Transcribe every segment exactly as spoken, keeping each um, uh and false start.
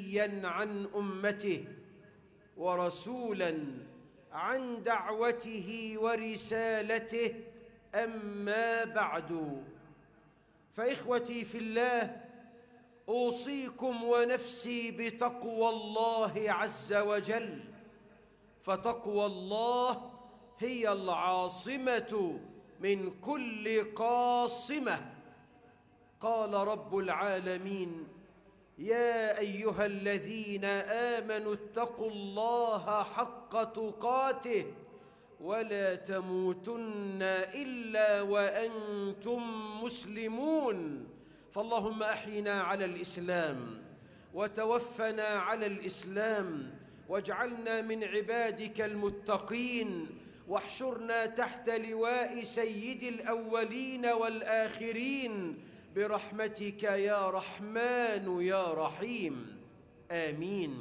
نبيا عن أمته ورسولا عن دعوته ورسالته، أما بعد، فإخوتي في الله، أوصيكم ونفسي بتقوى الله عز وجل، فتقوى الله هي العاصمة من كل قاصمة. قال رب العالمين: يا أيها الذين آمنوا اتقوا الله حق تقاته ولا تموتن إلا وأنتم مسلمون. فاللهم أحينا على الإسلام وتوفنا على الإسلام، واجعلنا من عبادك المتقين، واحشرنا تحت لواء سيد الأولين والآخرين برحمتك يا رحمن يا رحيم، آمين.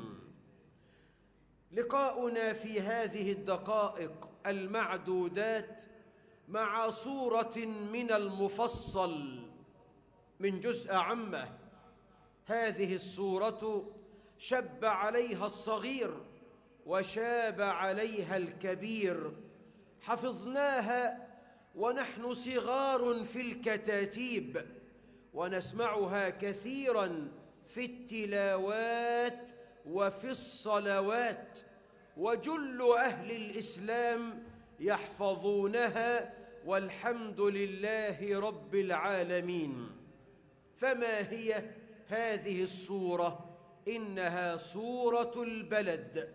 لقاؤنا في هذه الدقائق المعدودات مع سورة من المفصل من جزء عامة. هذه السورة شب عليها الصغير وشاب عليها الكبير، حفظناها ونحن صغار في الكتاتيب، ونسمعها كثيرا في التلاوات وفي الصلوات، وجل أهل الإسلام يحفظونها، والحمد لله رب العالمين. فما هي هذه السورة؟ إنها سورة البلد.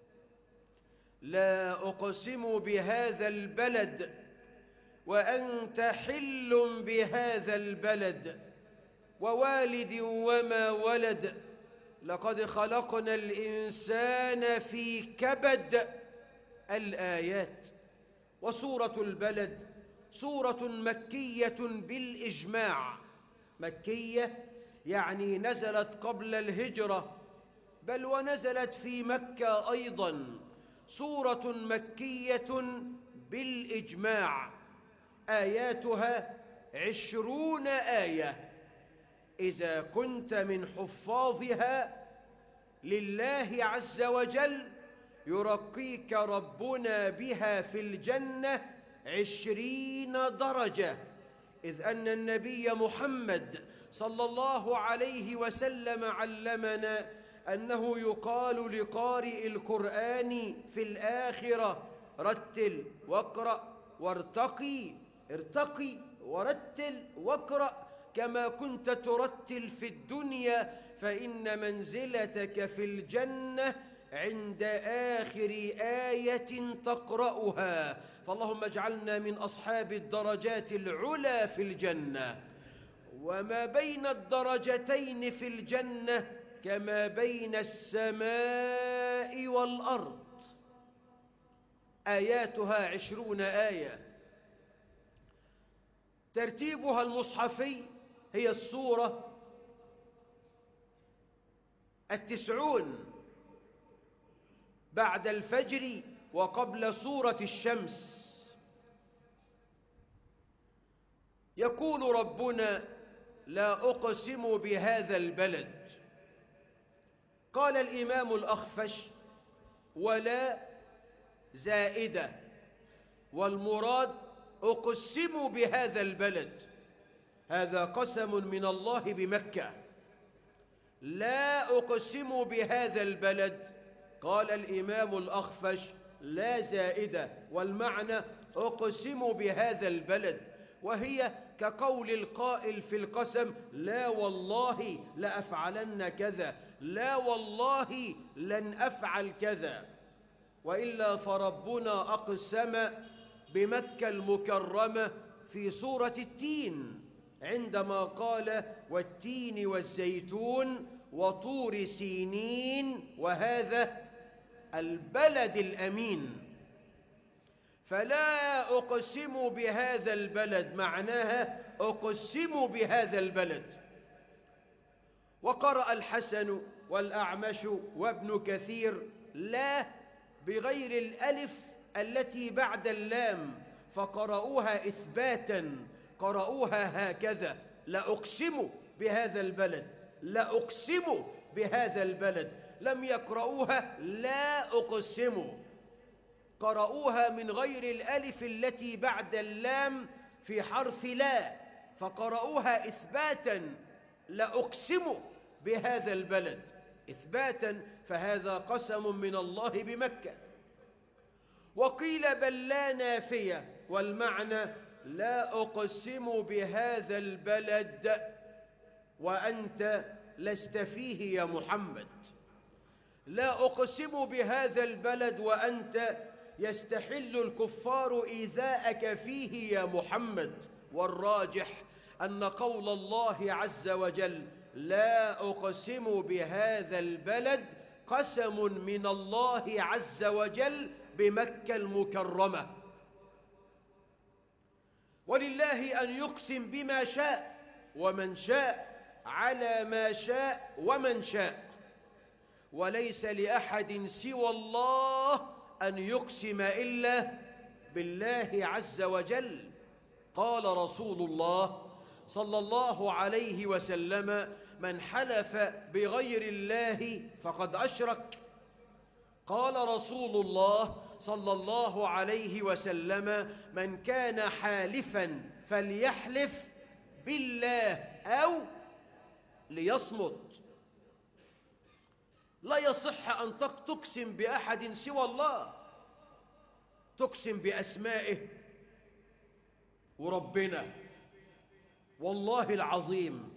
لا أقسم بهذا البلد وأنت حل بهذا البلد ووالد وما ولد، لقد خلقنا الإنسان في كبد. الآيات. وسورة البلد سورة مكية بالإجماع. مكية يعني نزلت قبل الهجرة، بل ونزلت في مكة أيضا. سورة مكية بالإجماع، آياتها عشرون آية. إذا كنت من حفاظها لله عز وجل يرقيك ربنا بها في الجنة عشرين درجة، إذ أن النبي محمد صلى الله عليه وسلم علمنا أنه يقال لقارئ القرآن في الآخرة: رتل واقرأ وارتقي. ارتقي ورتل واقرأ كما كنت ترتل في الدنيا، فإن منزلتك في الجنة عند آخر آية تقرأها. فاللهم اجعلنا من أصحاب الدرجات العلى في الجنة. وما بين الدرجتين في الجنة كما بين السماء والأرض. آياتها عشرون آية. ترتيبها المصحفي هي السورة التسعون بعد الفجر وقبل سورة الشمس. يقول ربنا: لا أقسم بهذا البلد. قال الإمام الأخفش: ولا زائدة، والمراد أقسم بهذا البلد، هذا قسم من الله بمكة. لا أقسم بهذا البلد، قال الإمام الأخفش: لا زائدة، والمعنى أقسم بهذا البلد، وهي كقول القائل في القسم: لا والله لأفعلن كذا، لا والله لن أفعل كذا. وإلا فربنا أقسم بمكة المكرمة في سورة التين عندما قال: والتين والزيتون وطور سينين وهذا البلد الأمين. فلا أقسم بهذا البلد معناها أقسم بهذا البلد. وقرأ الحسن والأعمش وابن كثير لا بغير الألف التي بعد اللام، فقرأوها إثباتا، قرأوها هكذا: لا أقسم بهذا البلد، لا أقسم بهذا البلد لم يقرؤوها لا أقسم، قرؤوها من غير الألف التي بعد اللام في حرف لا، فقرؤوها إثباتا لأقسم بهذا البلد إثباتا، فهذا قسم من الله بمكة. وقيل بل لا نافية، والمعنى لا أقسم بهذا البلد وأنت لست فيه يا محمد، لا أقسم بهذا البلد وأنت يستحل الكفار إيذاءك فيه يا محمد. والراجح أن قول الله عز وجل لا أقسم بهذا البلد قسم من الله عز وجل بمكة المكرمة، ولله أن يقسم بما شاء ومن شاء على ما شاء ومن شاء، وليس لأحد سوى الله أن يقسم إلا بالله عز وجل. قال رسول الله صلى الله عليه وسلم من حلف بغير الله فقد أشرك. قال رسول الله صلى الله عليه وسلم من كان حالفا فليحلف بالله أو ليصمت. لا يصح أن تقسم بأحد سوى الله، تقسم بأسمائه وربنا والله العظيم،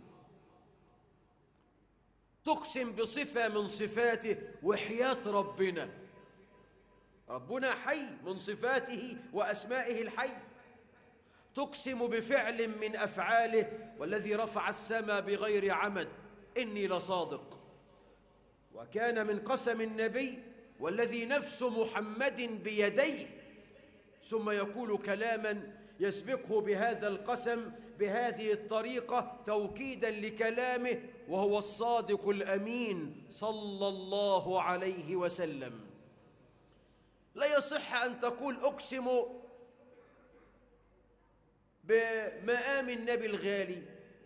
تقسم بصفة من صفاته وحياة ربنا، ربنا حي من صفاته وأسمائه الحي، تقسم بفعل من أفعاله والذي رفع السماء بغير عمد إني لصادق. وكان من قسم النبي والذي نفس محمد بيديه، ثم يقول كلاما يسبقه بهذا القسم بهذه الطريقة توكيدا لكلامه، وهو الصادق الأمين صلى الله عليه وسلم. لا يصح أن تقول أقسم بمقام النبي الغالي،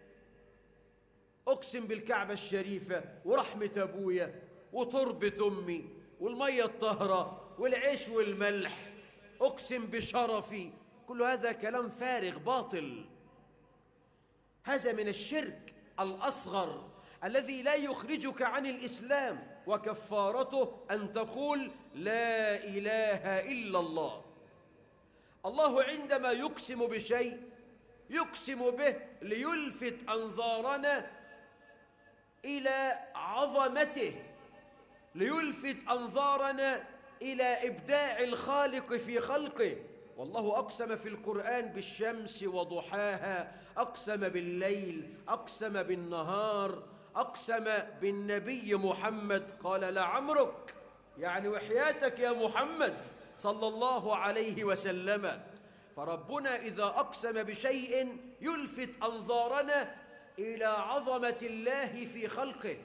أقسم بالكعبة الشريفة ورحمة أبويا وتربة أمي والمية الطهرة والعيش والملح، أقسم بشرفي، كل هذا كلام فارغ باطل. هذا من الشرك الأصغر الذي لا يخرجك عن الإسلام، وكفارته أن تقول لا إله إلا الله. الله عندما يقسم بشيء يقسم به ليلفت أنظارنا إلى عظمته، ليلفت أنظارنا إلى إبداع الخالق في خلقه. والله أقسم في القرآن بالشمس وضحاها، أقسم بالليل، أقسم بالنهار، أقسم بالنبي محمد قال لعمرك، يعني وحياتك يا محمد صلى الله عليه وسلم. فربنا إذا أقسم بشيء يلفت أنظارنا إلى عظمة الله في خلقه.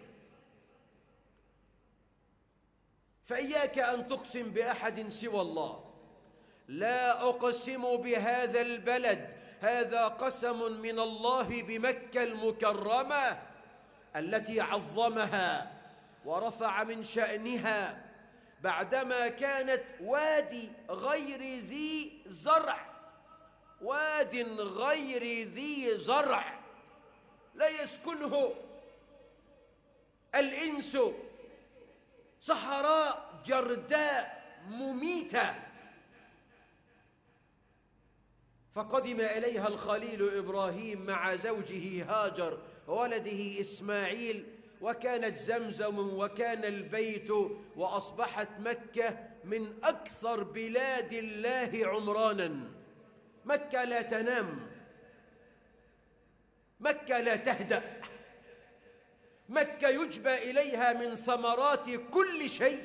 فإياك أن تقسم بأحد سوى الله. لا أقسم بهذا البلد، هذا قسم من الله بمكة المكرمة التي عظمها ورفع من شأنها بعدما كانت وادي غير ذي زرع، واد غير ذي زرع لا يسكنه الإنس، صحراء جرداء مميتة. فقدم إليها الخليل إبراهيم مع زوجه هاجر وولده إسماعيل، وكانت زمزم وكان البيت، وأصبحت مكة من أكثر بلاد الله عمرانا. مكة لا تنام، مكة لا تهدأ، مكة يجبى إليها من ثمرات كل شيء.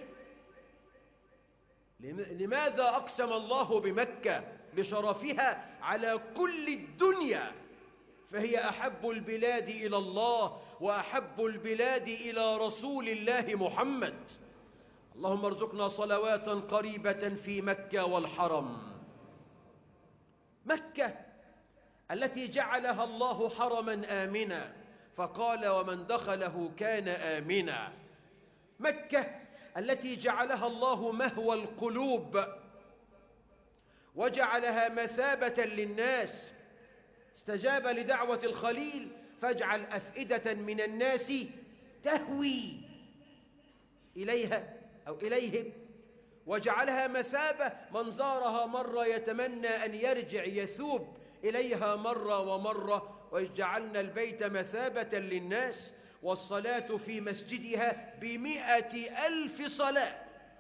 لماذا أقسم الله بمكة؟ لشرفها على كل الدنيا، فهي أحب البلاد إلى الله وأحب البلاد إلى رسول الله محمد. اللهم ارزقنا صلوات قريبة في مكة والحرم. مكة التي جعلها الله حرما آمنا، فقال ومن دخله كان آمنا. مكة التي جعلها الله مهوى القلوب وجعلها مثابة للناس، استجاب لدعوة الخليل فاجعل أفئدة من الناس تهوي إليها أو إليهم، وجعلها مثابة، من زارها مرة يتمنى أن يرجع يثوب إليها مرة ومرة. وجعلنا البيت مثابة للناس والصلاة في مسجدها بمئة ألف صلاة،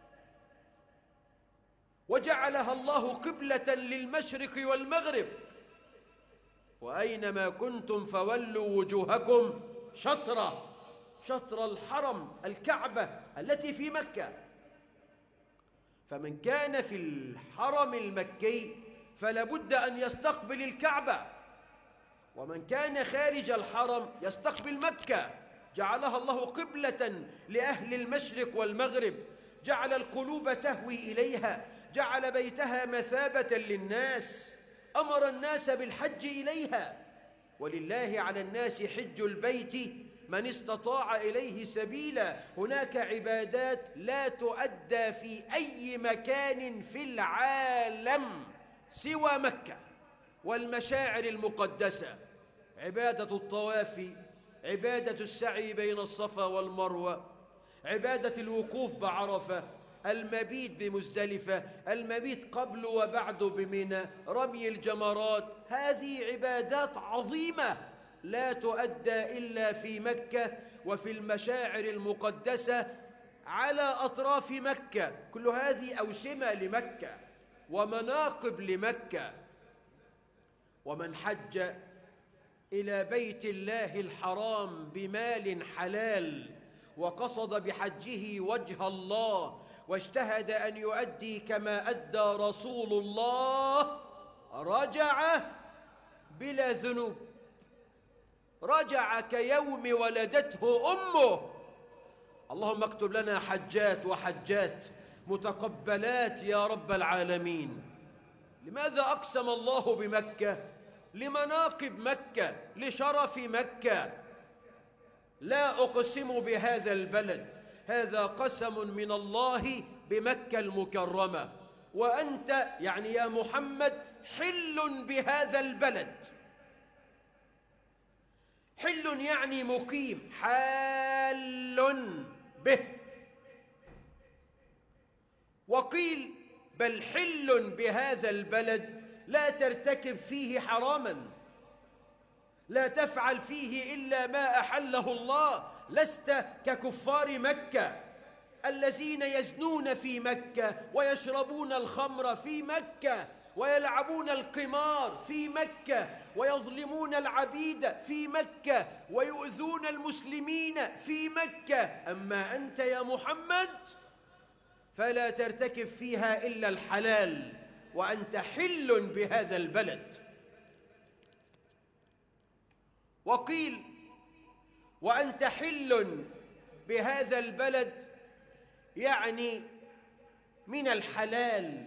وجعلها الله قبلة للمشرق والمغرب، وأينما كنتم فولوا وجوهكم شطرة، شطر الحرم الكعبة التي في مكة. فمن كان في الحرم المكي فلا بد أن يستقبل الكعبة، ومن كان خارج الحرم يستقبل مكة. جعلها الله قبلة لأهل المشرق والمغرب، جعل القلوب تهوي إليها، جعل بيتها مثابة للناس، أمر الناس بالحج إليها. ولله على الناس حج البيت من استطاع إليه سبيلا. هناك عبادات لا تؤدى في أي مكان في العالم سوى مكة والمشاعر المقدسة، عبادة الطواف، عبادة السعي بين الصفا والمروة، عبادة الوقوف بعرفة، المبيت بمزدلفة، المبيت قبل وبعد بمنى، رمي الجمرات. هذه عبادات عظيمة لا تؤدى إلا في مكة وفي المشاعر المقدسة على أطراف مكة. كل هذه أوسمة لمكة ومناقب لمكة. ومن حج إلى بيت الله الحرام بمال حلال وقصد بحجه وجه الله واجتهد أن يؤدي كما أدى رسول الله رجع بلا ذنوب، رجع كيوم ولدته أمه. اللهم اكتب لنا حجات وحجات متقبلات يا رب العالمين. لماذا أقسم الله بمكة؟ لمناقب مكة، لشرف مكة. لا أقسم بهذا البلد، هذا قسم من الله بمكة المكرمة، وأنت يعني يا محمد حل بهذا البلد. حل يعني مقيم، حال به. وقيل بل حل بهذا البلد لا ترتكب فيه حراما، لا تفعل فيه إلا ما أحله الله. لست ككفار مكة الذين يزنون في مكة ويشربون الخمر في مكة ويلعبون القمار في مكة ويظلمون العبيد في مكة ويؤذون المسلمين في مكة. أما أنت يا محمد فلا ترتكب فيها إلا الحلال، وأنت حل بهذا البلد. وقيل وأنت حل بهذا البلد يعني من الحلال،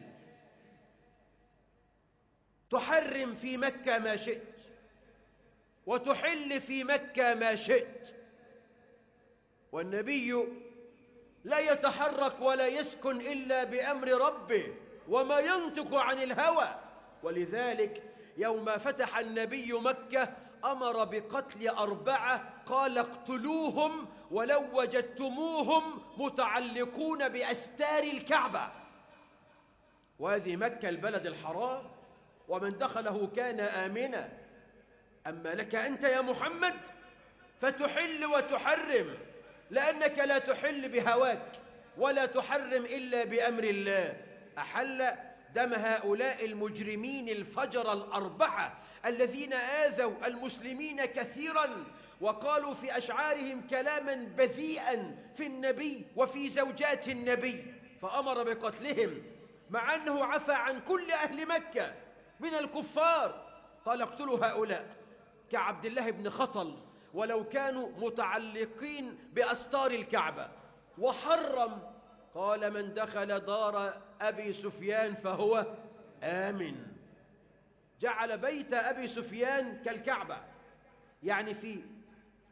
تحرم في مكة ما شئت وتحل في مكة ما شئت. والنبي لا يتحرك ولا يسكن إلا بأمر ربه وما ينطق عن الهوى. ولذلك يوم فتح النبي مكة أمر بقتل أربعة، قال اقتلوهم ولو وجدتموهم متعلقون بأستار الكعبة. وهذه مكة البلد الحرام ومن دخله كان آمنا. أما لك أنت يا محمد فتحل وتحرم، لأنك لا تحل بهواك ولا تحرم إلا بأمر الله. أحل دم هؤلاء المجرمين الفجر الأربعة الذين آذوا المسلمين كثيرا وقالوا في أشعارهم كلاما بذيئا في النبي وفي زوجات النبي، فأمر بقتلهم مع أنه عفى عن كل أهل مكة من الكفار. قال اقتلوا هؤلاء كعبد الله بن خطل ولو كانوا متعلقين بأستار الكعبة. وحرم قال من دخل دار أبي سفيان فهو آمن. جعل بيت أبي سفيان كالكعبة، يعني في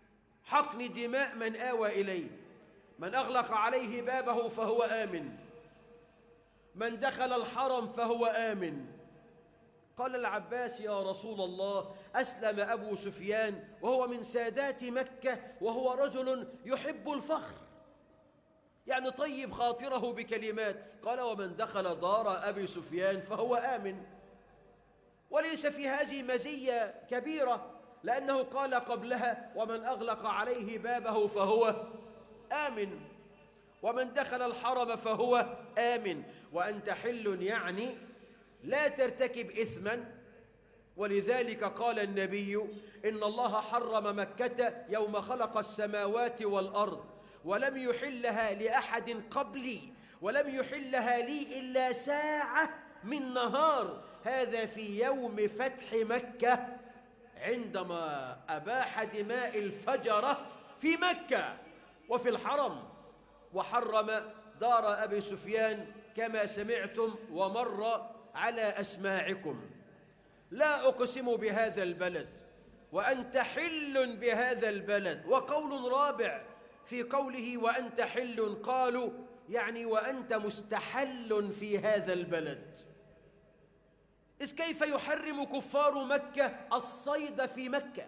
حقن دماء من آوى إليه. من أغلق عليه بابه فهو آمن، من دخل الحرم فهو آمن. قال العباس: يا رسول الله، أسلم أبو سفيان وهو من سادات مكة، وهو رجل يحب الفخر، يعني طيب خاطره بكلمات. قال: ومن دخل دار أبي سفيان فهو آمن. وليس في هذه مزية كبيرة، لأنه قال قبلها: ومن أغلق عليه بابه فهو آمن، ومن دخل الحرم فهو آمن. وأنت حل يعني لا ترتكب إثما. ولذلك قال النبي: إن الله حرم مكة يوم خلق السماوات والأرض، ولم يحلها لأحد قبلي، ولم يحلها لي إلا ساعة من نهار، هذا في يوم فتح مكة، عندما أباح دماء الفجرة في مكة وفي الحرم، وحرم دار أبي سفيان كما سمعتم ومر على أسماعكم. لا أقسم بهذا البلد وأنت حل بهذا البلد. وقول رابع في قوله وأنت حل، قالوا يعني وأنت مستحل في هذا البلد. إذ كيف يحرم كفار مكة الصيد في مكة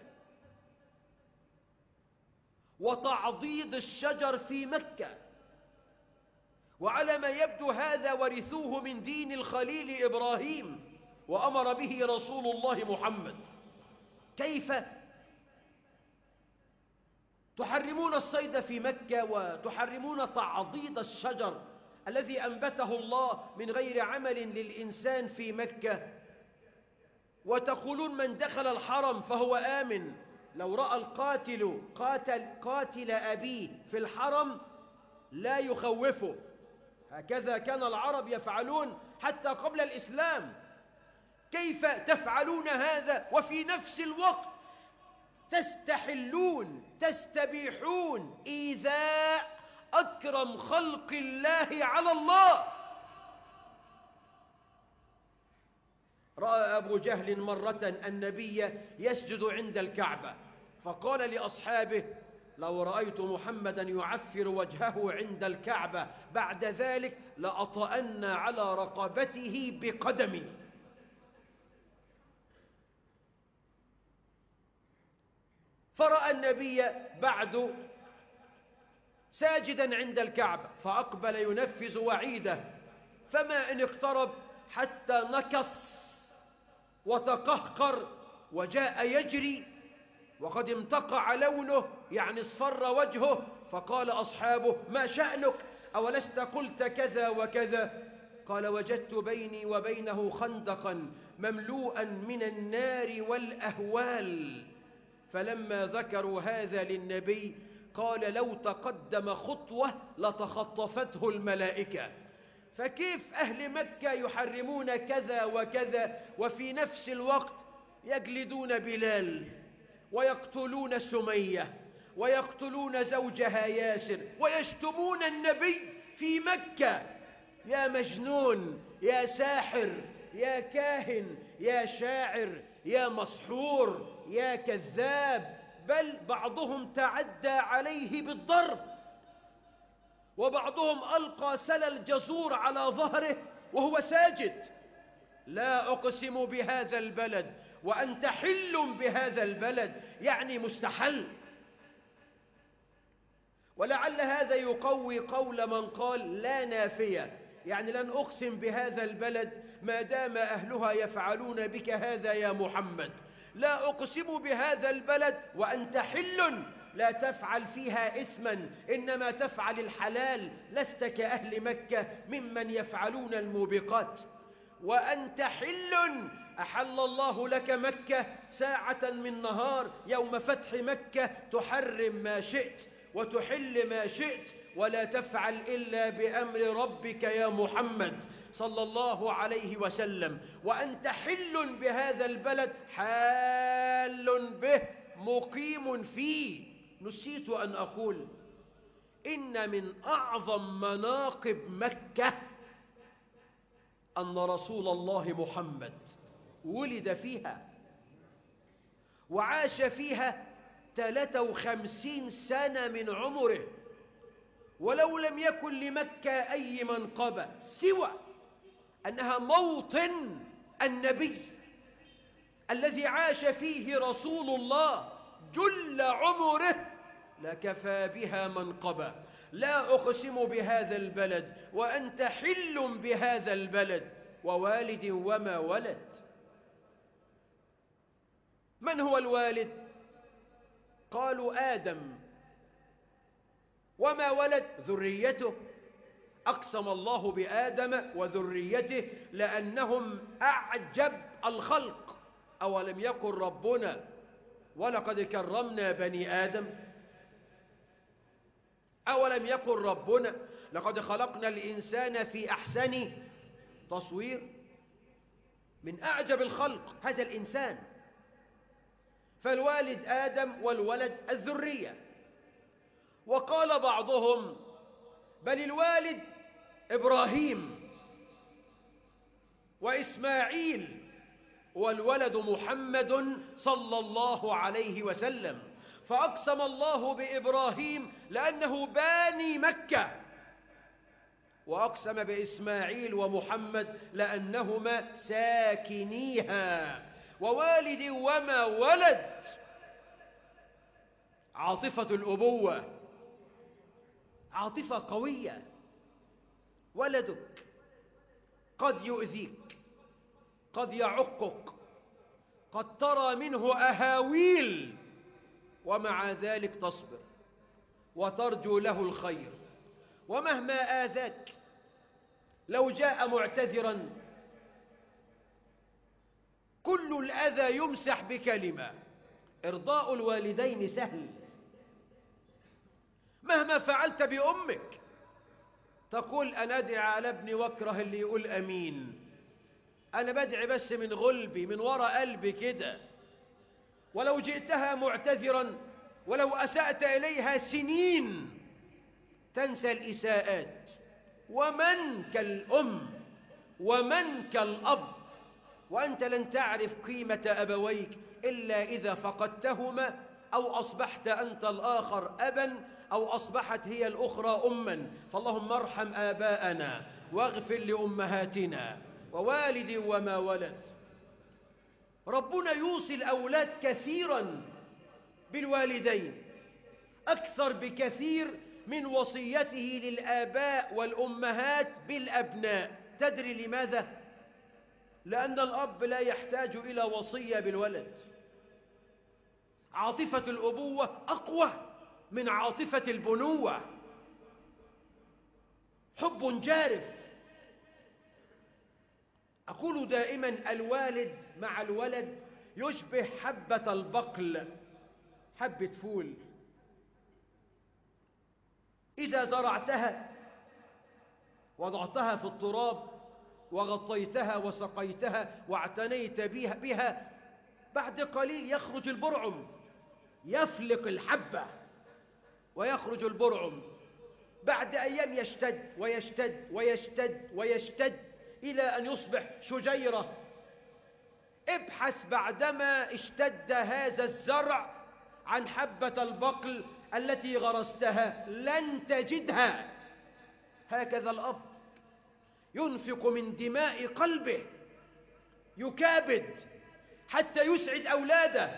وتعضيد الشجر في مكة؟ وعلى ما يبدو هذا ورثوه من دين الخليل إبراهيم، وأمر به رسول الله محمد. كيف تحرمون الصيد في مكة وتحرمون تعضيد الشجر الذي أنبته الله من غير عمل للإنسان في مكة، وتقولون من دخل الحرم فهو آمن؟ لو رأى القاتل قاتل, قاتل أبيه في الحرم لا يخوفه. هكذا كان العرب يفعلون حتى قبل الإسلام. كيف تفعلون هذا وفي نفس الوقت تستحلون تستبيحون إيذاء أكرم خلق الله على الله؟ رأى أبو جهل مرة النبي يسجد عند الكعبة، فقال لأصحابه: لو رأيت محمدا يعفر وجهه عند الكعبة بعد ذلك لأطأن على رقبته بقدمي. فرأى النبي بعد ساجدا عند الكعبة فأقبل ينفذ وعيده، فما إن اقترب حتى نكص وتقهقر وجاء يجري وقد امتقع لونه، يعني اصفر وجهه. فقال أصحابه: ما شأنك؟ أولست قلت كذا وكذا؟ قال: وجدت بيني وبينه خندقا مملوءا من النار والأهوال. فلما ذكروا هذا للنبي قال: لو تقدم خطوة لتخطفته الملائكة. فكيف أهل مكة يحرمون كذا وكذا وفي نفس الوقت يجلدون بلال ويقتلون سمية ويقتلون زوجها ياسر ويشتمون النبي في مكة؟ يا مجنون، يا ساحر، يا كاهن، يا شاعر، يا مسحور، يا كذاب. بل بعضهم تعدى عليه بالضرب، وبعضهم ألقى سل الجزور على ظهره وهو ساجد. لا أقسم بهذا البلد وأنت حل بهذا البلد، يعني مستحل. ولعل هذا يقوي قول من قال لا نافية، يعني لن أقسم بهذا البلد ما دام أهلها يفعلون بك هذا يا محمد. لا أقسم بهذا البلد وأنت حل، لا تفعل فيها إثما، إنما تفعل الحلال، لست كأهل مكة ممن يفعلون الموبقات. وأنت حل، أحل الله لك مكة ساعة من نهار يوم فتح مكة، تحرم ما شئت وتحل ما شئت، ولا تفعل إلا بأمر ربك يا محمد صلى الله عليه وسلم. وأنت حل بهذا البلد، حال به، مقيم فيه. نسيت أن أقول إن من أعظم مناقب مكة أن رسول الله محمد ولد فيها وعاش فيها ثلاثة وخمسين سنة من عمره، ولو لم يكن لمكة أي منقبة سوى أنها موطن النبي الذي عاش فيه رسول الله جل عمره لكفى بها منقبة. لا أقسم بهذا البلد وأنت حل بهذا البلد ووالد وما ولد. من هو الوالد؟ قالوا آدم. وما ولد؟ ذريته. أقسم الله بآدم وذريته لأنهم أعجب الخلق. أولم يكن ربنا ولقد كرمنا بني آدم؟ أولم يكن ربنا لقد خلقنا الإنسان في أحسن تصوير؟ من أعجب الخلق هذا الإنسان. فالوالد آدم والولد الذرية. وقال بعضهم بل الوالد إبراهيم وإسماعيل والولد محمد صلى الله عليه وسلم. فأقسم الله بإبراهيم لأنه باني مكة، وأقسم بإسماعيل ومحمد لأنهما ساكنيها، ووالد وما ولد. عاطفة الأبوة عاطفة قوية. ولدك قد يؤذيك، قد يعقك، قد ترى منه أهاويل، ومع ذلك تصبر وترجو له الخير. ومهما آذاك لو جاء معتذرا كل الأذى يمسح بكلمة. إرضاء الوالدين سهل. مهما فعلت بأمك تقول أنا أدعي على ابني واكره اللي يقول أمين، أنا بدعي بس من غلبي من وراء قلبي كده. ولو جئتها معتذرا ولو أسأت إليها سنين تنسى الإساءات. ومن كالأم ومن كالأب، وأنت لن تعرف قيمة أبويك إلا إذا فقدتهما أو أصبحت أنت الآخر أبا أو أصبحت هي الأخرى أما. فاللهم ارحم آباءنا واغفر لأمهاتنا ووالد وما ولد. ربنا يوصي الأولاد كثيرا بالوالدين أكثر بكثير من وصيته للآباء والأمهات بالأبناء. تدري لماذا؟ لأن الأب لا يحتاج إلى وصية بالولد. عاطفة الأبوة أقوى من عاطفة البنوة. حب جارف. أقول دائما الوالد مع الولد يشبه حبة البقل، حبة فول. إذا زرعتها وضعتها في التراب وغطيتها وسقيتها واعتنيت بها, بها بعد قليل يخرج البرعم، يفلق الحبة ويخرج البرعم. بعد أيام يشتد ويشتد ويشتد ويشتد إلى أن يصبح شجيرة. ابحث بعدما اشتد هذا الزرع عن حبة البقل التي غرستها لن تجدها. هكذا الأب ينفق من دماء قلبه، يكابد حتى يسعد أولاده،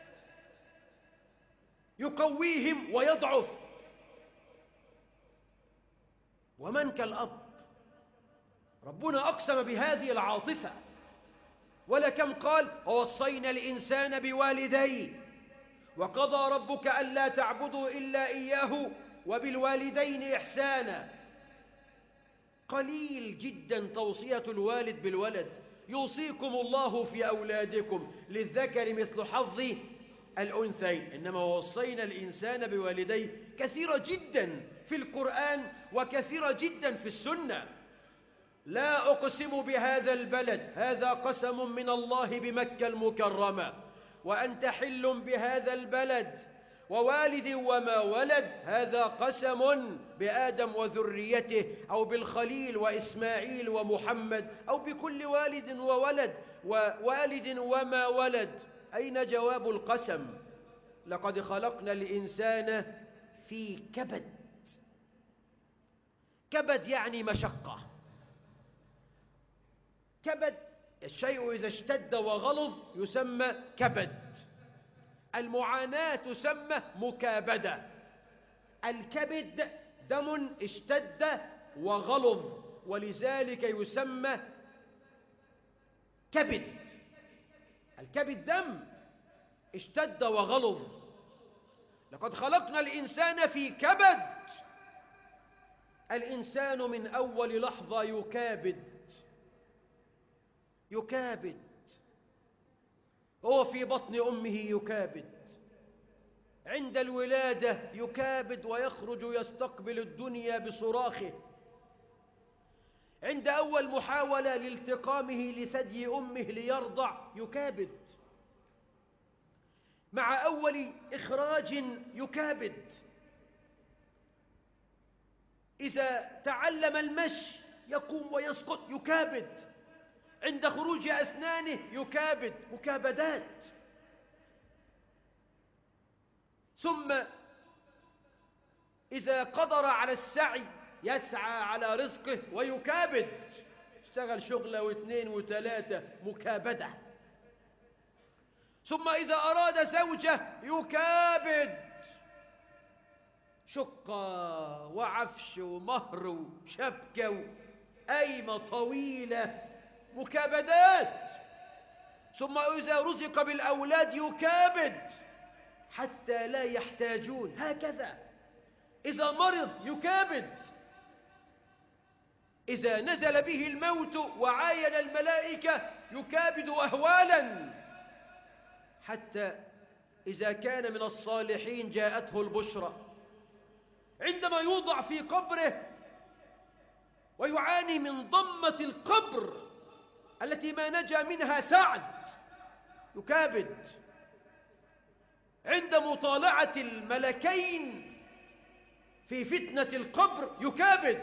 يقويهم ويضعف. ومن كالأب؟ ربنا أقسم بهذه العاطفة. ولكم قال ووصينا الإنسان بوالديه وقضى ربك ألا تعبدوا إلا إياه وبالوالدين إحسانا. قليل جدا توصية الوالد بالولد. يوصيكم الله في أولادكم للذكر مثل حظ الأنثيين. إنما وصينا الإنسان بوالديه كثيرة جدا في القرآن وكثيرة جدا في السنة. لا أقسم بهذا البلد، هذا قسم من الله بمكة المكرمة، وأنت حل بهذا البلد، ووالد وما ولد، هذا قسم بآدم وذريته أو بالخليل وإسماعيل ومحمد أو بكل والد وولد ووالد وما ولد. أين جواب القسم؟ لقد خلقنا الإنسان في كبد. كبد يعني مشقة. كبد الشيء إذا اشتد وغلظ يسمى كبد. المعاناة تسمى مكابدة. الكبد دم اشتد وغلظ، ولذلك يسمى كبد. الكبد دم اشتد وغلظ. لقد خلقنا الإنسان في كبد. الإنسان من أول لحظة يكابد يكابد هو في بطن أمه يكابد، عند الولادة يكابد ويخرج يستقبل الدنيا بصراخه، عند أول محاولة لالتقامه لثدي أمه ليرضع يكابد، مع أول إخراج يكابد، إذا تعلم المشي يقوم ويسقط يكابد، عند خروج أسنانه يكابد. مكابدات. ثم إذا قدر على السعي يسعى على رزقه ويكابد، اشتغل شغلة واثنين وثلاثة، مكابدة. ثم إذا أراد زوجة يكابد، شقة وعفش ومهر وشبكة وأيمة طويلة، مكابدات. ثم إذا رزق بالأولاد يكابد حتى لا يحتاجون، هكذا. إذا مرض يكابد، إذا نزل به الموت وعاين الملائكة يكابد أهوالا، حتى إذا كان من الصالحين جاءته البشرى. عندما يوضع في قبره ويعاني من ضمة القبر التي ما نجا منها سعد يكابد. عند مطالعة الملكين في فتنة القبر يكابد.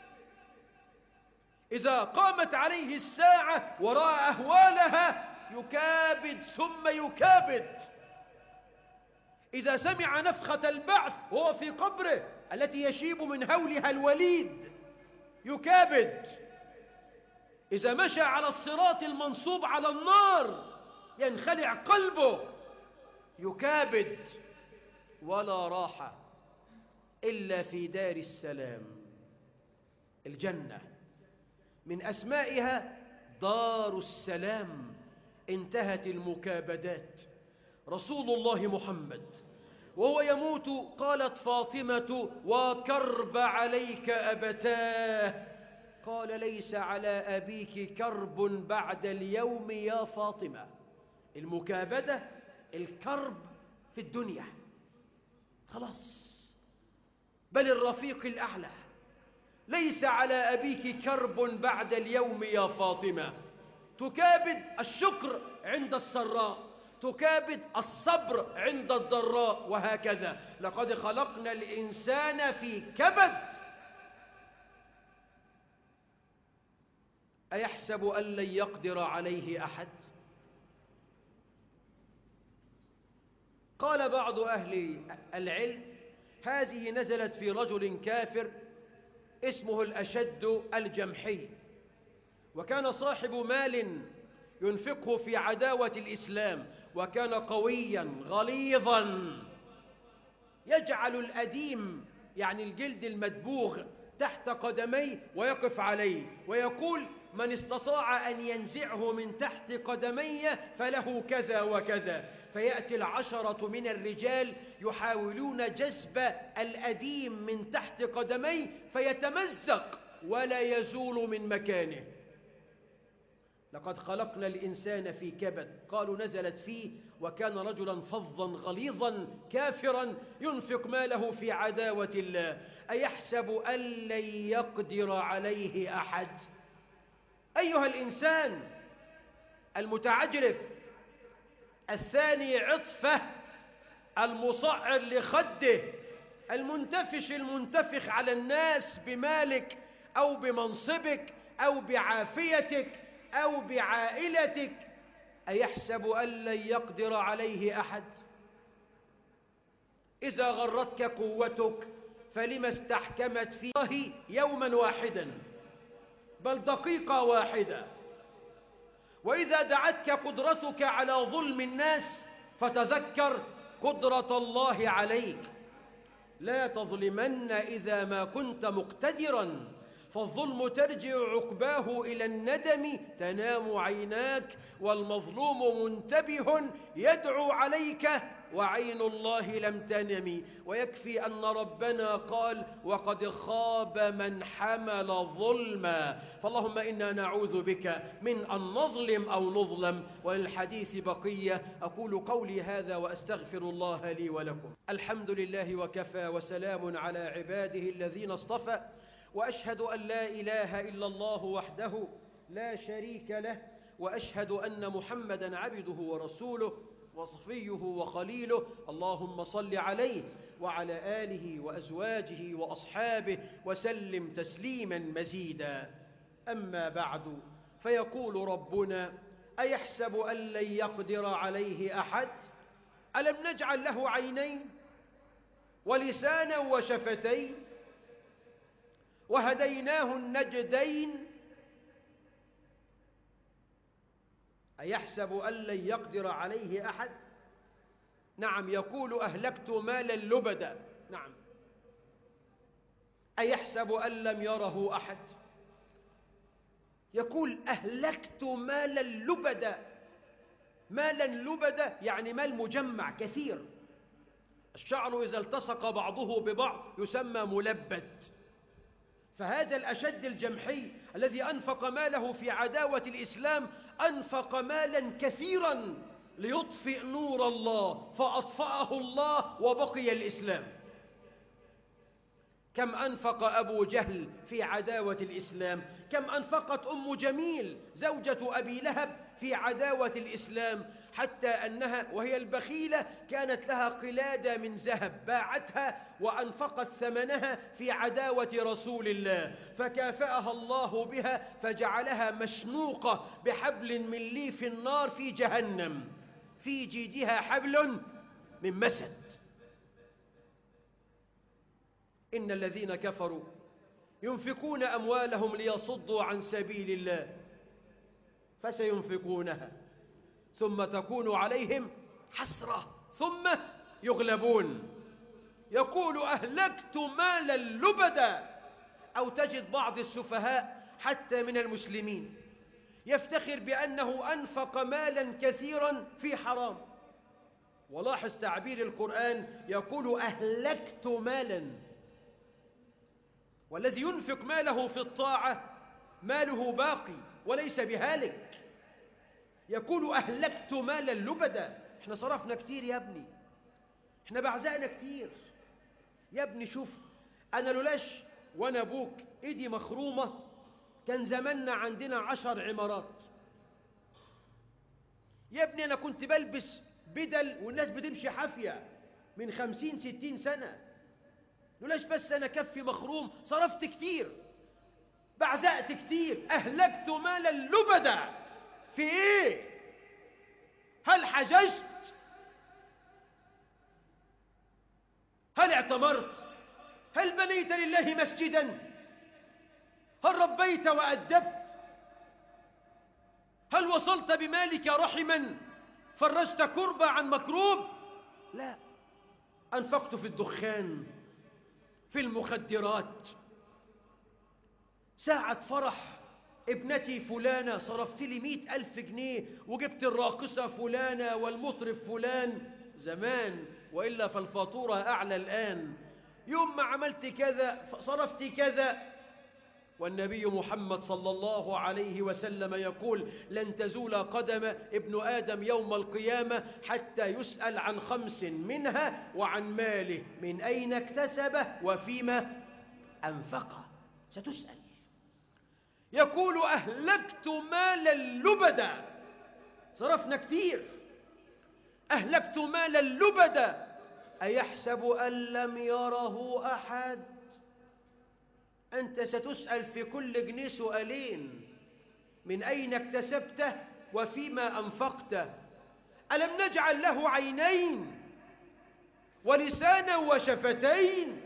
إذا قامت عليه الساعة ورأى أهوالها يكابد ثم يكابد. إذا سمع نفخة البعث وهو في قبره التي يشيب من هولها الوليد يكابد. إذا مشى على الصراط المنصوب على النار ينخلع قلبه يكابد. ولا راحة إلا في دار السلام، الجنة، من أسمائها دار السلام. انتهت المكابدات. رسول الله محمد وهو يموت قالت فاطمة: وكرب عليك أبتاه. قال: ليس على أبيك كرب بعد اليوم يا فاطمة. المكابدة الكرب في الدنيا خلاص، بل الرفيق الأعلى. ليس على أبيك كرب بعد اليوم يا فاطمة. تكابد الشكر عند السراء، تكابد الصبر عند الضراء، وهكذا. لقد خلقنا الإنسان في كبد. أيحسب أن لن يقدر عليه أحد؟ قال بعض أهل العلم: هذه نزلت في رجل كافر اسمه الأشد الجمحي، وكان صاحب مال ينفقه في عداوة الإسلام، وكان قويا غليظا يجعل الأديم يعني الجلد المدبوغ تحت قدميه ويقف عليه ويقول: من استطاع أن ينزعه من تحت قدمي فله كذا وكذا. فيأتي العشرة من الرجال يحاولون جذب الأديم من تحت قدميه فيتمزق ولا يزول من مكانه. لقد خلقنا الإنسان في كبد. قالوا نزلت فيه وكان رجلا فظا غليظا كافرا ينفق ماله في عداوة الله. أيحسب أن لن يقدر عليه أحد؟ أيها الإنسان المتعجرف، الثاني عطفة، المصعر لخده، المنتفش المنتفخ على الناس بمالك أو بمنصبك أو بعافيتك أو بعائلتك، أيحسب أن لن يقدر عليه أحد؟ إذا غرتك قوتك فلما استحكمت فيه يوما واحدا بل دقيقة واحدة. وإذا دعتك قدرتك على ظلم الناس فتذكر قدرة الله عليك. لا تظلمن إذا ما كنت مقتدرا، فالظلم ترجع عقباه إلى الندم. تنام عيناك والمظلوم منتبه يدعو عليك وعين الله لم تنم. ويكفي أن ربنا قال وقد خاب من حمل ظلما. فاللهم إنا نعوذ بك من أن نظلم أو نظلم. وللحديث بقية. أقول قولي هذا وأستغفر الله لي ولكم. الحمد لله وكفى وسلام على عباده الذين اصطفى، وأشهد أن لا إله إلا الله وحده لا شريك له، وأشهد أن محمدا عبده ورسوله وصفيه وخليله. اللهم صل عليه وعلى آله وأزواجه وأصحابه وسلم تسليما مزيدا. أما بعد، فيقول ربنا أيحسب أن لن يقدر عليه أحد؟ ألم نجعل له عينين ولسانا وشفتين وهديناه النجدين؟ أيحسب أن لن يقدر عليه أحد؟ نعم، يقول أهلكت مالا لبدا. نعم، أيحسب أن لم يره أحد؟ يقول أهلكت مالا لبدا. مالا لبدا يعني مال مجمع كثير. الشعر إذا التصق بعضه ببعض يسمى ملبد. فهذا الأشد الجمحي الذي أنفق ماله في عداوة الإسلام أنفق مالا كثيرا ليطفئ نور الله فأطفأه الله وبقي الإسلام. كم أنفق أبو جهل في عداوة الإسلام؟ كم أنفقت أم جميل زوجة أبي لهب في عداوة الإسلام؟ حتى أنها وهي البخيلة كانت لها قلادة من ذهب باعتها وأنفقت ثمنها في عداوة رسول الله، فكافأها الله بها فجعلها مشنوقة بحبل من ليف النار في جهنم، في جيدها حبل من مسد. إن الذين كفروا ينفقون أموالهم ليصدوا عن سبيل الله فسينفقونها ثم تكون عليهم حسرة ثم يغلبون. يقول أهلكت مالا لبدا. أو تجد بعض السفهاء حتى من المسلمين يفتخر بأنه أنفق مالا كثيرا في حرام. ولاحظ تعبير القرآن يقول أهلكت مالا. والذي ينفق ماله في الطاعة ماله باقي وليس بهالك. يقول أهلكت مالا لبدا. احنا صرفنا كتير يا ابني، احنا بعزقنا كتير يا ابني. شوف أنا لولاش وأنا أبوك إيدي مخرومة كان زماننا عندنا عشر عمارات يا ابني. أنا كنت بلبس بدل والناس بتمشي حافية من خمسين ستين سنة. لولاش بس أنا كفي مخروم صرفت كتير، بعزقت كتير. أهلكت مالا لبدا. في إيه؟ هل حججت؟ هل اعتمرت؟ هل بنيت لله مسجدا؟ هل ربيت وأدبت؟ هل وصلت بمالك رحما؟ فرجت كربة عن مكروب؟ لا، أنفقت في الدخان، في المخدرات. ساعة فرح ابنتي فلانة صرفت لي مئة ألف جنيه وجبت الراقصة فلانة والمطرب فلان زمان، وإلا فالفاتورة أعلى الآن. يوم ما عملت كذا صرفت كذا. والنبي محمد صلى الله عليه وسلم يقول لن تزول قدم ابن آدم يوم القيامة حتى يسأل عن خمس، منها وعن ماله من أين اكتسبه وفيما أنفقه. ستسأل. يقول أهلكت مالا لبدا. صرفنا كثير. أهلكت مالا لبدا. أيحسب أن لم يره أحد؟ أنت ستسأل في كل جنيه سؤالين: من أين اكتسبته وفيما أنفقته. ألم نجعل له عينين ولسانا وشفتين.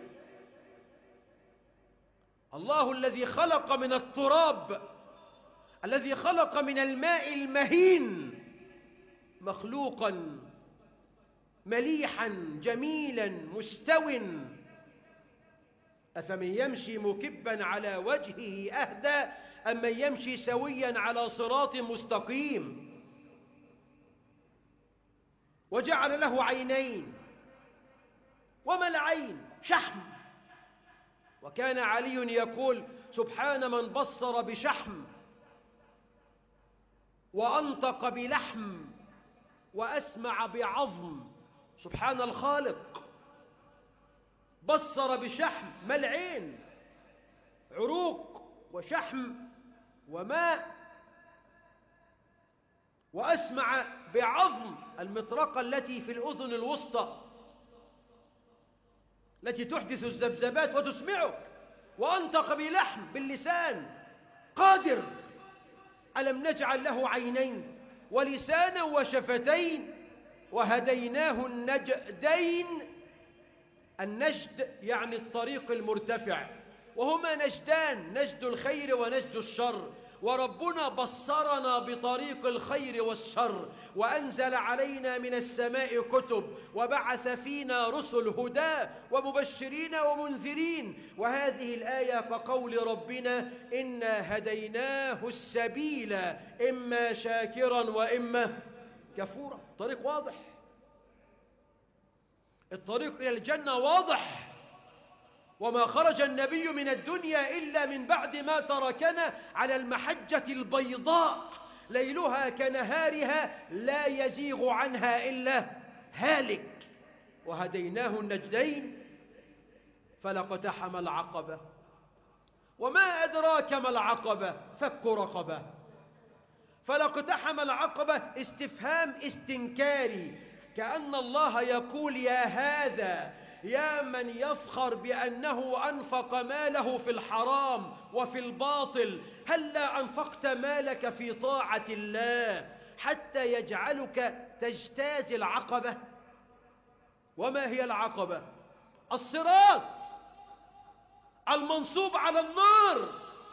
الله الذي خلق من التراب، الذي خلق من الماء المهين مخلوقا مليحا جميلا مستو، أفمن يمشي مكبا على وجهه أهدى أم من يمشي سويا على صراط مستقيم. وجعل له عينين، وما العين؟ شحم. وكان علي يقول سبحان من بصر بشحم وأنطق بلحم وأسمع بعظم. سبحان الخالق، بصر بشحم، ما العين؟ عروق وشحم وماء. وأسمع بعظم، المطرقة التي في الأذن الوسطى التي تحدث الذبذبات وتسمعك. وأنطق بلحم، باللسان، قادر. ألم نجعل له عينين ولسانا وشفتين وهديناه النجدين. النجد يعني الطريق المرتفع، وهما نجدان، نجد الخير ونجد الشر. وربنا بصرنا بطريق الخير والشر، وأنزل علينا من السماء كتب، وبعث فينا رسل هدى ومبشرين ومنذرين. وهذه الآية كقول ربنا إنا هديناه السبيل إما شاكرا وإما كفورا. الطريق واضح، الطريق إلى الجنة واضح. وما خرج النبي من الدنيا إلا من بعد ما تركنا على المحجة البيضاء ليلها كنهارها لا يزيغ عنها إلا هالك. وهديناه النجدين فلاقتحم العقبة. وما أدراك ما العقبة؟ فك رقبة. فلاقتحم العقبة استفهام استنكاري، كأن الله يقول يا هذا، يا من يفخر بأنه أنفق ماله في الحرام وفي الباطل، هلا أنفقت مالك في طاعة الله حتى يجعلك تجتاز العقبة؟ وما هي العقبة؟ الصراط المنصوب على النار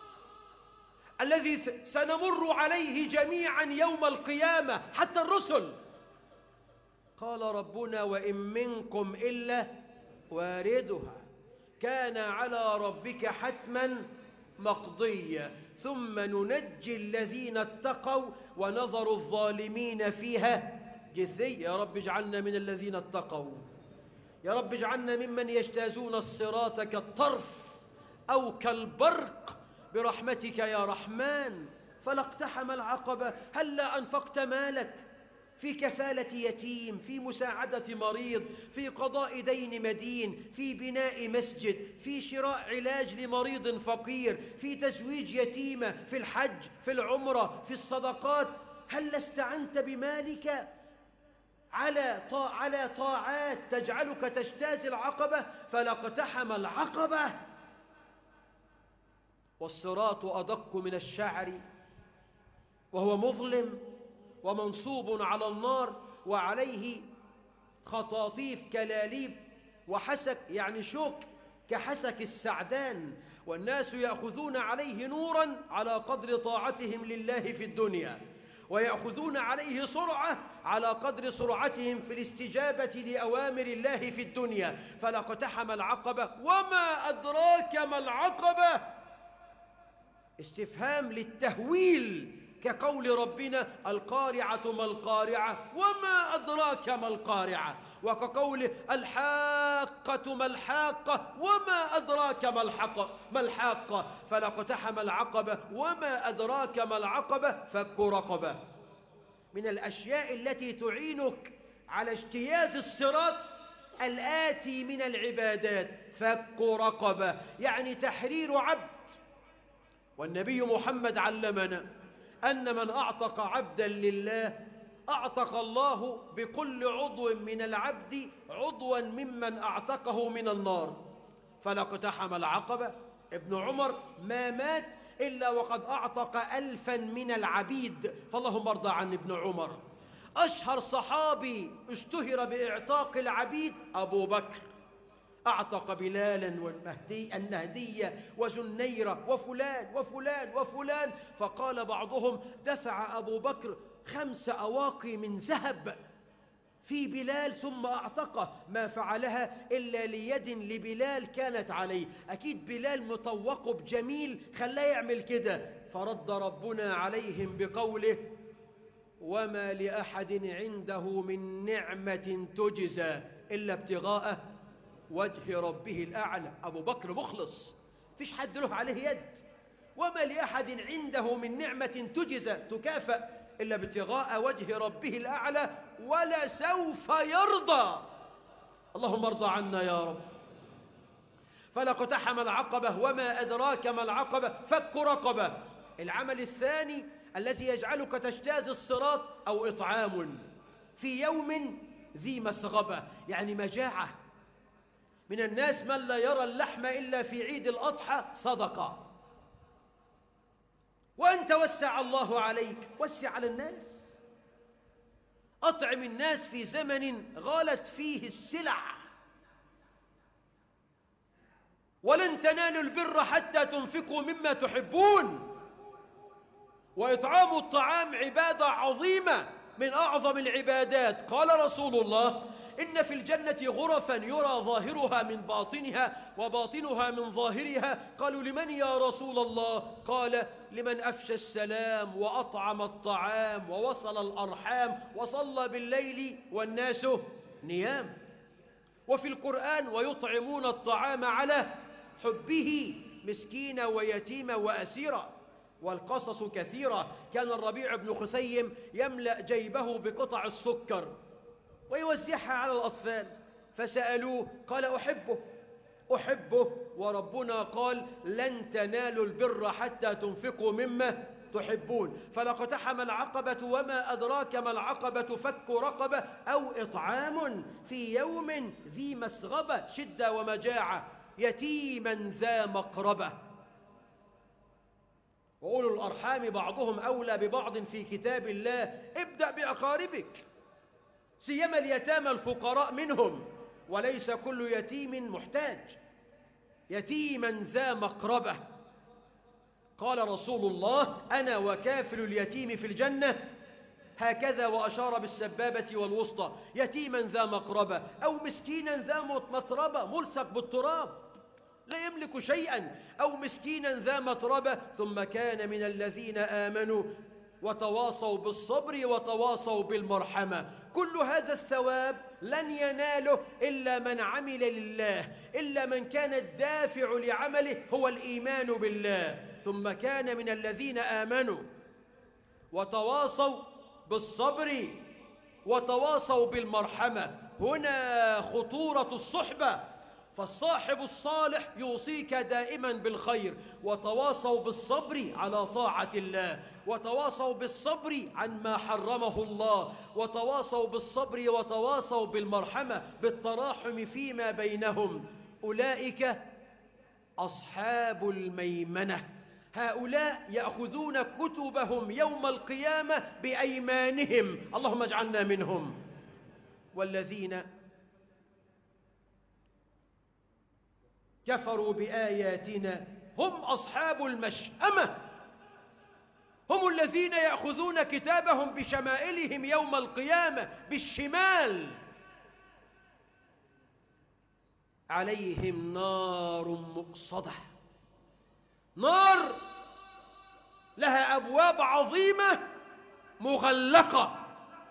الذي سنمر عليه جميعا يوم القيامة حتى الرسل. قال ربنا وإن منكم إلا واردها كان على ربك حتما مقضيا ثم ننجي الذين اتقوا ونذر الظالمين فيها جثيا. يا رب اجعلنا من الذين اتقوا، يا رب اجعلنا ممن يجتازون الصراط كالطرف أو كالبرق برحمتك يا رحمن. فلاقتحم العقبة، هلا أنفقت مالك في كفالة يتيم، في مساعدة مريض، في قضاء دين مدين، في بناء مسجد، في شراء علاج لمريض فقير، في تزويج يتيمة، في الحج، في العمرة، في الصدقات. هل استعنت بمالك على على طاعات تجعلك تجتاز العقبة؟ فلاقتحم العقبة. والصراط أدق من الشعر وهو مظلم ومنصوب على النار، وعليه خطاطيف كلاليب وحسك، يعني شوك كحسك السعدان. والناس يأخذون عليه نورا على قدر طاعتهم لله في الدنيا، ويأخذون عليه سرعة على قدر سرعتهم في الاستجابة لأوامر الله في الدنيا. فلاقتحم العقبة. وما أدراك ما العقبة؟ استفهام للتهويل كقول ربنا القارعة ما القارعة وما أدراك ما القارعة، وكقول الحاقة ما الحاقة وما أدراك ما الحاقة ما الحاقة. فلاقتحم العقبة. وما أدراك ما العقبة؟ فك رقبة. من الأشياء التي تعينك على اجتياز الصراط الآتي من العبادات فك رقبة، يعني تحرير عبد. والنبي محمد علمنا أن من أعتق عبدا لله أعتق الله بكل عضو من العبد عضوا ممن أعتقه من النار. فلاقتحم العقبة. ابن عمر ما مات إلا وقد أعتق ألفا من العبيد، فاللهم ارضى عن ابن عمر. أشهر صحابي اشتهر بإعتاق العبيد أبو بكر، أعتق بلالا والمهدي النهدية وزنيرة وفلان وفلان وفلان. فقال بعضهم دفع أبو بكر خمس أواقي من ذهب في بلال ثم أعتقه، ما فعلها إلا ليد لبلال كانت عليه، أكيد بلال مطوقه بجميل خلاه يعمل كده. فرد ربنا عليهم بقوله وما لأحد عنده من نعمة تجزى إلا ابتغاء وجه ربه الأعلى. أبو بكر مخلص، فيش حد له عليه يد. وما لأحد عنده من نعمة تجزى تكافأ إلا ابتغاء وجه ربه الأعلى ولسوف يرضى. اللهم ارضى عنا يا رب. فلاقتحم العقبة وما أدراك ما العقبة فك رقبة. العمل الثاني الذي يجعلك تجتاز الصراط أو إطعام في يوم ذي مسغبة، يعني مجاعة. من الناس من لا يرى اللحم إلا في عيد الأضحى صدقة، وأنت وسع الله عليك، وسع على الناس، أطعم الناس في زمن غالت فيه السلع. ولن تنالوا البر حتى تنفقوا مما تحبون. وإطعام الطعام عبادة عظيمة من أعظم العبادات. قال رسول الله إن في الجنة غرفا يرى ظاهرها من باطنها وباطنها من ظاهرها. قالوا لمن يا رسول الله؟ قال لمن أفشى السلام وأطعم الطعام ووصل الأرحام وصلى بالليل والناس نيام. وفي القرآن ويطعمون الطعام على حبه مسكينا ويتيما وأسيرا. والقصص كثيرة. كان الربيع بن خثيم يملأ جيبه بقطع السكر ويوزعها على الأطفال، فسألوه قال أحبه أحبه وربنا قال لن تنالوا البر حتى تنفقوا مما تحبون. فلاقتحم العقبة وما أدراك ما العقبة فك رقبة أو إطعام في يوم ذي مسغبة، شدة ومجاعة، يتيما ذا مقربة. وأولو الأرحام بعضهم أولى ببعض في كتاب الله. ابدأ بأقاربك، سيما اليتامى الفقراء منهم، وليس كل يتيم محتاج. يتيما ذا مقربة. قال رسول الله أنا وكافل اليتيم في الجنة هكذا، وأشار بالسبابة والوسطى. يتيما ذا مقربة أو مسكينا ذا مطربة ملصق بالتراب لا يملك شيئا، أو مسكينا ذا متربة. ثم كان من الذين آمنوا وتواصوا بالصبر وتواصوا بالمرحمة. كل هذا الثواب لن يناله إلا من عمل لله، إلا من كان الدافع لعمله هو الإيمان بالله. ثم كان من الذين آمنوا وتواصوا بالصبر وتواصوا بالمرحمة. هنا خطورة الصحبة. فالصاحب الصالح يوصيك دائما بالخير. وتواصوا بالصبر على طاعة الله، وتواصوا بالصبر عن ما حرمه الله، وتواصوا بالصبر وتواصوا بالمرحمة بالتراحم فيما بينهم. أولئك أصحاب الميمنة. هؤلاء يأخذون كتبهم يوم القيامة بأيمانهم، اللهم اجعلنا منهم. والذين كفروا بآياتنا هم أصحاب المشأمة. هم الذين يأخذون كتابهم بشمائلهم يوم القيامة بالشمال. عليهم نار مؤصدة، نار لها أبواب عظيمة مغلقة.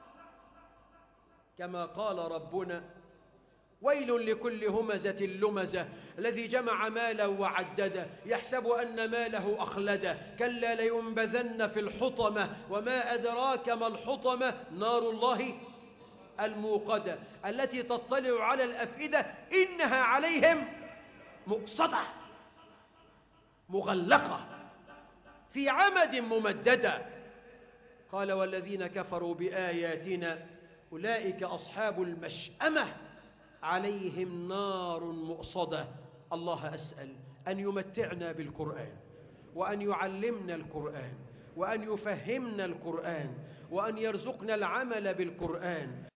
كما قال ربنا ويل لكل همزة لمزة الذي جمع مالا وعدده يحسب أن ماله أخلده كلا لينبذن في الحطمة وما أدراك ما الحطمة نار الله الموقدة التي تطلع على الأفئدة إنها عليهم مؤصدة مغلقة في عمد ممددة. قال والذين كفروا بآياتنا أولئك أصحاب المشأمة عليهم نار مؤصدة. الله أسأل أن يمتعنا بالقرآن، وأن يعلمنا القرآن، وأن يفهمنا القرآن، وأن يرزقنا العمل بالقرآن.